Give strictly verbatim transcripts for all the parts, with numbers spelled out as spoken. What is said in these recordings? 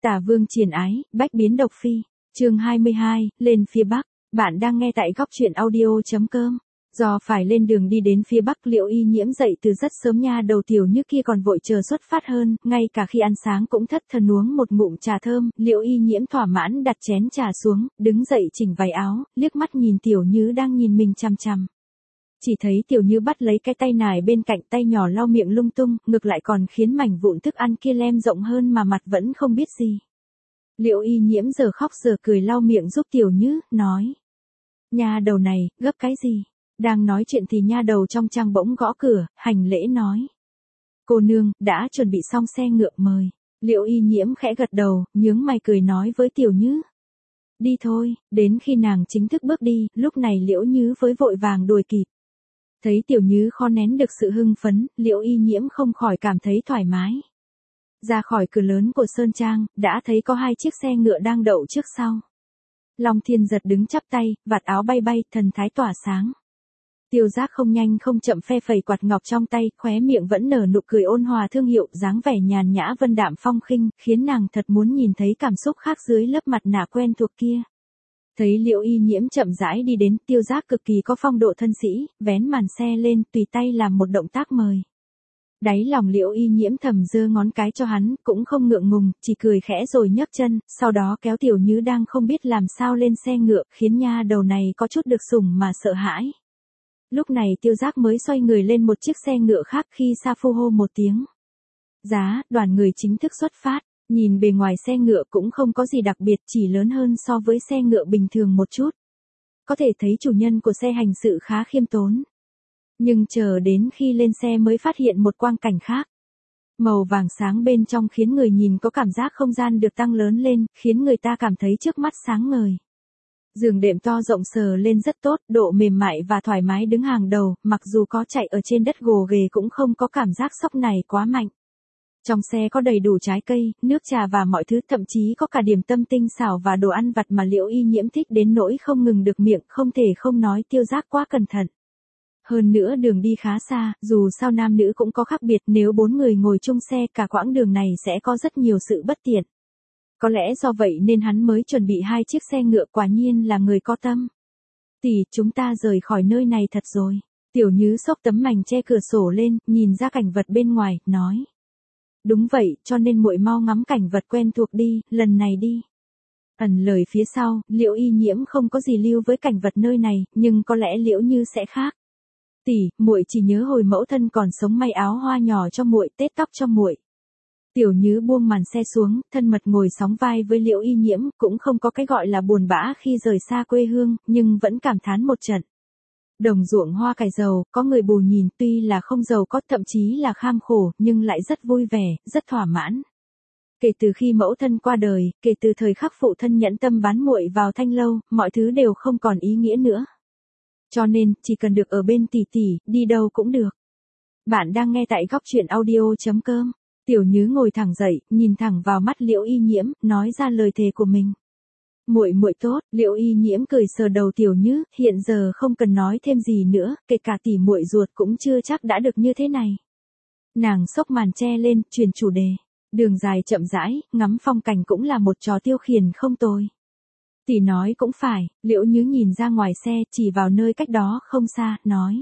Tả Vương Triền Ái, bách biến độc phi. Chương hai mươi hai, lên phía Bắc. Bạn đang nghe tại góc truyện audio chấm com. Do phải lên đường đi đến phía Bắc, Liễu Y Nhiễm dậy từ rất sớm, nha đầu tiểu như kia còn vội chờ xuất phát hơn, ngay cả khi ăn sáng cũng thất thần uống một ngụm trà thơm. Liễu Y Nhiễm thỏa mãn đặt chén trà xuống, đứng dậy chỉnh váy áo, liếc mắt nhìn tiểu như đang nhìn mình chằm chằm. Chỉ thấy tiểu như bắt lấy cái tay nải bên cạnh, tay nhỏ lau miệng lung tung, ngược lại còn khiến mảnh vụn thức ăn kia lem rộng hơn mà mặt vẫn không biết gì. Liễu Y Nhiễm giờ khóc giờ cười lau miệng giúp tiểu như, nói: Nha đầu này, gấp cái gì? Đang nói chuyện thì nha đầu trong trang bỗng gõ cửa, hành lễ nói: Cô nương, đã chuẩn bị xong xe ngựa mời. Liễu Y Nhiễm khẽ gật đầu, nhướng mày cười nói với tiểu như: Đi thôi. Đến khi nàng chính thức bước đi, lúc này Liễu Như với vội vàng đuổi kịp. Thấy tiểu như khó nén được sự hưng phấn, Liễu Y Nhiễm không khỏi cảm thấy thoải mái. Ra khỏi cửa lớn của Sơn Trang, đã thấy có hai chiếc xe ngựa đang đậu trước sau. Long Thiên Giật đứng chắp tay, vạt áo bay bay, thần thái tỏa sáng. Tiêu Giác không nhanh không chậm phe phẩy quạt ngọc trong tay, khóe miệng vẫn nở nụ cười ôn hòa thương hiệu, dáng vẻ nhàn nhã vân đạm phong khinh, khiến nàng thật muốn nhìn thấy cảm xúc khác dưới lớp mặt nạ quen thuộc kia. Thấy Liễu Y Nhiễm chậm rãi đi đến, Tiêu Giác cực kỳ có phong độ thân sĩ, vén màn xe lên, tùy tay làm một động tác mời. Đáy lòng Liễu Y Nhiễm thầm giơ ngón cái cho hắn, cũng không ngượng ngùng, chỉ cười khẽ rồi nhấc chân, sau đó kéo tiểu như đang không biết làm sao lên xe ngựa, khiến nha đầu này có chút được sủng mà sợ hãi. Lúc này Tiêu Giác mới xoay người lên một chiếc xe ngựa khác, khi xa phu hô một tiếng giá, đoàn người chính thức xuất phát. Nhìn bề ngoài xe ngựa cũng không có gì đặc biệt, chỉ lớn hơn so với xe ngựa bình thường một chút. Có thể thấy chủ nhân của xe hành sự khá khiêm tốn. Nhưng chờ đến khi lên xe mới phát hiện một quang cảnh khác. Màu vàng sáng bên trong khiến người nhìn có cảm giác không gian được tăng lớn lên, khiến người ta cảm thấy trước mắt sáng ngời. Giường đệm to rộng sờ lên rất tốt, độ mềm mại và thoải mái đứng hàng đầu, mặc dù có chạy ở trên đất gồ ghề cũng không có cảm giác sốc này quá mạnh. Trong xe có đầy đủ trái cây, nước trà và mọi thứ, thậm chí có cả điểm tâm tinh xảo và đồ ăn vặt mà Liễu Y Nhiễm thích đến nỗi không ngừng được miệng, không thể không nói Tiêu Giác quá cẩn thận. Hơn nữa đường đi khá xa, dù sao nam nữ cũng có khác biệt, nếu bốn người ngồi chung xe cả quãng đường này sẽ có rất nhiều sự bất tiện. Có lẽ do vậy nên hắn mới chuẩn bị hai chiếc xe ngựa, quả nhiên là người có tâm. Tỷ, chúng ta rời khỏi nơi này thật rồi. Tiểu Như xốc tấm mành che cửa sổ lên, nhìn ra cảnh vật bên ngoài, nói: Đúng vậy, cho nên muội mau ngắm cảnh vật quen thuộc đi, lần này đi. Ẩn lời phía sau, Liễu Y Nhiễm không có gì lưu với cảnh vật nơi này, nhưng có lẽ Liễu Như sẽ khác. Tỷ, muội chỉ nhớ hồi mẫu thân còn sống may áo hoa nhỏ cho muội, tết tóc cho muội. Tiểu Như buông màn xe xuống, thân mật ngồi sóng vai với Liễu Y Nhiễm, cũng không có cái gọi là buồn bã khi rời xa quê hương, nhưng vẫn cảm thán một trận. Đồng ruộng hoa cải giàu, có người bù nhìn, tuy là không giàu có, thậm chí là kham khổ, nhưng lại rất vui vẻ, rất thỏa mãn. Kể từ khi mẫu thân qua đời, kể từ thời khắc phụ thân nhẫn tâm bán muội vào thanh lâu, mọi thứ đều không còn ý nghĩa nữa. Cho nên, chỉ cần được ở bên tỷ tỷ, đi đâu cũng được. Bạn đang nghe tại góc truyện audio chấm com. Tiểu Như ngồi thẳng dậy, nhìn thẳng vào mắt Liễu Y Nhiễm, nói ra lời thề của mình. Muội muội tốt. Liễu Y Nhiễm cười sờ đầu Tiểu Như, hiện giờ không cần nói thêm gì nữa, kể cả tỷ muội ruột cũng chưa chắc đã được như thế này. Nàng xốc màn che lên, chuyển chủ đề. Đường dài chậm rãi, ngắm phong cảnh cũng là một trò tiêu khiển không tồi. Tỷ nói cũng phải. Liễu Như nhìn ra ngoài xe, chỉ vào nơi cách đó không xa, nói: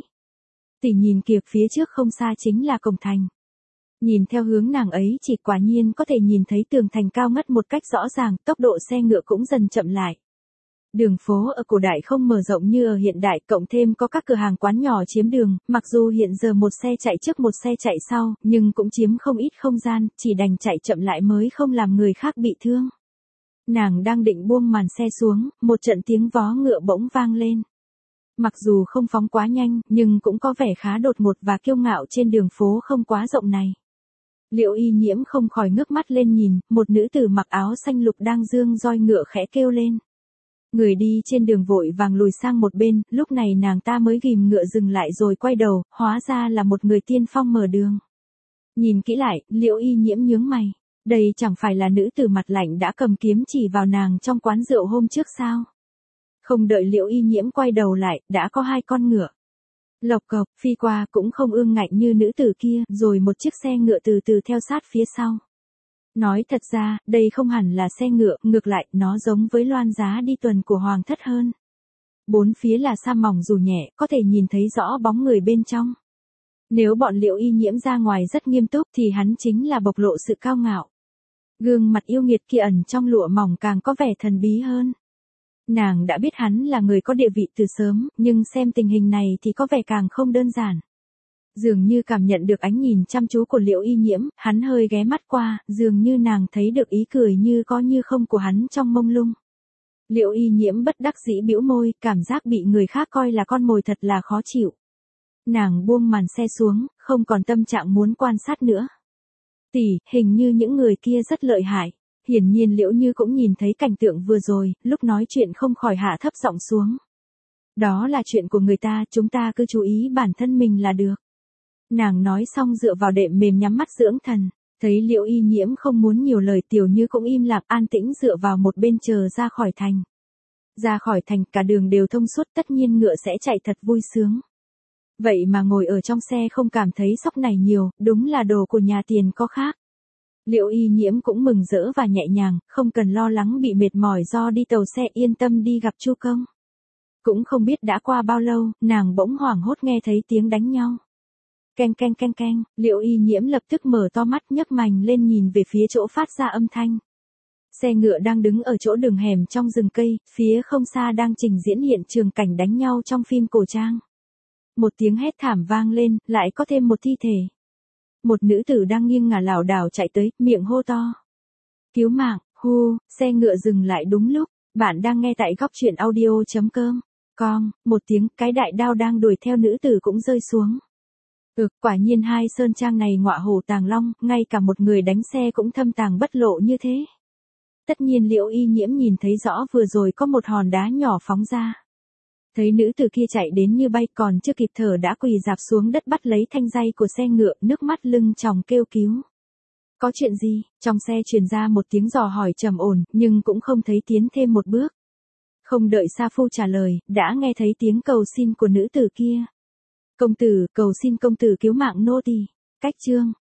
Tỷ nhìn kìa, phía trước không xa chính là cổng thành. Nhìn theo hướng nàng ấy chỉ, quả nhiên có thể nhìn thấy tường thành cao ngất một cách rõ ràng, tốc độ xe ngựa cũng dần chậm lại. Đường phố ở cổ đại không mở rộng như ở hiện đại, cộng thêm có các cửa hàng quán nhỏ chiếm đường, mặc dù hiện giờ một xe chạy trước một xe chạy sau, nhưng cũng chiếm không ít không gian, chỉ đành chạy chậm lại mới không làm người khác bị thương. Nàng đang định buông màn xe xuống, một trận tiếng vó ngựa bỗng vang lên. Mặc dù không phóng quá nhanh, nhưng cũng có vẻ khá đột ngột và kiêu ngạo trên đường phố không quá rộng này. Liễu Y Nhiễm không khỏi ngước mắt lên nhìn, một nữ tử mặc áo xanh lục đang dương roi ngựa khẽ kêu lên. Người đi trên đường vội vàng lùi sang một bên, lúc này nàng ta mới ghìm ngựa dừng lại rồi quay đầu, hóa ra là một người tiên phong mở đường. Nhìn kỹ lại, Liễu Y Nhiễm nhướng mày. Đây chẳng phải là nữ tử mặt lạnh đã cầm kiếm chỉ vào nàng trong quán rượu hôm trước sao? Không đợi Liễu Y Nhiễm quay đầu lại, đã có hai con ngựa lộc cộc phi qua, cũng không ương ngạnh như nữ tử kia, rồi một chiếc xe ngựa từ từ theo sát phía sau. Nói thật ra, đây không hẳn là xe ngựa, ngược lại, nó giống với loan giá đi tuần của hoàng thất hơn. Bốn phía là sa mỏng dù nhẹ, có thể nhìn thấy rõ bóng người bên trong. Nếu bọn Liễu Y Nhiễm ra ngoài rất nghiêm túc thì hắn chính là bộc lộ sự cao ngạo. Gương mặt yêu nghiệt kia ẩn trong lụa mỏng càng có vẻ thần bí hơn. Nàng đã biết hắn là người có địa vị từ sớm, nhưng xem tình hình này thì có vẻ càng không đơn giản. Dường như cảm nhận được ánh nhìn chăm chú của Liễu Y Nhiễm, hắn hơi ghé mắt qua, dường như nàng thấy được ý cười như có như không của hắn trong mông lung. Liễu Y Nhiễm bất đắc dĩ bĩu môi, cảm giác bị người khác coi là con mồi thật là khó chịu. Nàng buông màn xe xuống, không còn tâm trạng muốn quan sát nữa. Tỷ, hình như những người kia rất lợi hại. Hiển nhiên Liễu Như cũng nhìn thấy cảnh tượng vừa rồi, lúc nói chuyện không khỏi hạ thấp giọng xuống. Đó là chuyện của người ta, chúng ta cứ chú ý bản thân mình là được. Nàng nói xong dựa vào đệm mềm nhắm mắt dưỡng thần, thấy Liễu Y Nhiễm không muốn nhiều lời, Tiểu Như cũng im lặng an tĩnh dựa vào một bên chờ ra khỏi thành. Ra khỏi thành cả đường đều thông suốt, tất nhiên ngựa sẽ chạy thật vui sướng. Vậy mà ngồi ở trong xe không cảm thấy sóc này nhiều, đúng là đồ của nhà tiền có khác. Liễu Y Nhiễm cũng mừng rỡ và nhẹ nhàng, không cần lo lắng bị mệt mỏi do đi tàu xe, yên tâm đi gặp Chu Công. Cũng không biết đã qua bao lâu, nàng bỗng hoảng hốt nghe thấy tiếng đánh nhau. Keng keng keng keng, Liễu Y Nhiễm lập tức mở to mắt nhấc mành lên nhìn về phía chỗ phát ra âm thanh. Xe ngựa đang đứng ở chỗ đường hẻm trong rừng cây, phía không xa đang trình diễn hiện trường cảnh đánh nhau trong phim cổ trang. Một tiếng hét thảm vang lên, lại có thêm một thi thể. Một nữ tử đang nghiêng ngả lảo đảo chạy tới, miệng hô to. Cứu mạng, hu, xe ngựa dừng lại đúng lúc, bạn đang nghe tại góc truyện audio chấm com. Con, một tiếng, cái đại đao đang đuổi theo nữ tử cũng rơi xuống. Ừ, quả nhiên hai sơn trang này ngọa hổ tàng long, ngay cả một người đánh xe cũng thâm tàng bất lộ như thế. Tất nhiên Liễu Y Nhiễm nhìn thấy rõ vừa rồi có một hòn đá nhỏ phóng ra. Thấy nữ tử kia chạy đến như bay, còn chưa kịp thở đã quỳ rạp xuống đất bắt lấy thanh dây của xe ngựa, nước mắt lưng tròng kêu cứu. Có chuyện gì? Trong xe truyền ra một tiếng dò hỏi trầm ổn, nhưng cũng không thấy tiến thêm một bước. Không đợi Sa Phu trả lời, đã nghe thấy tiếng cầu xin của nữ tử kia. Công tử, cầu xin công tử cứu mạng nô tỳ. Cách chương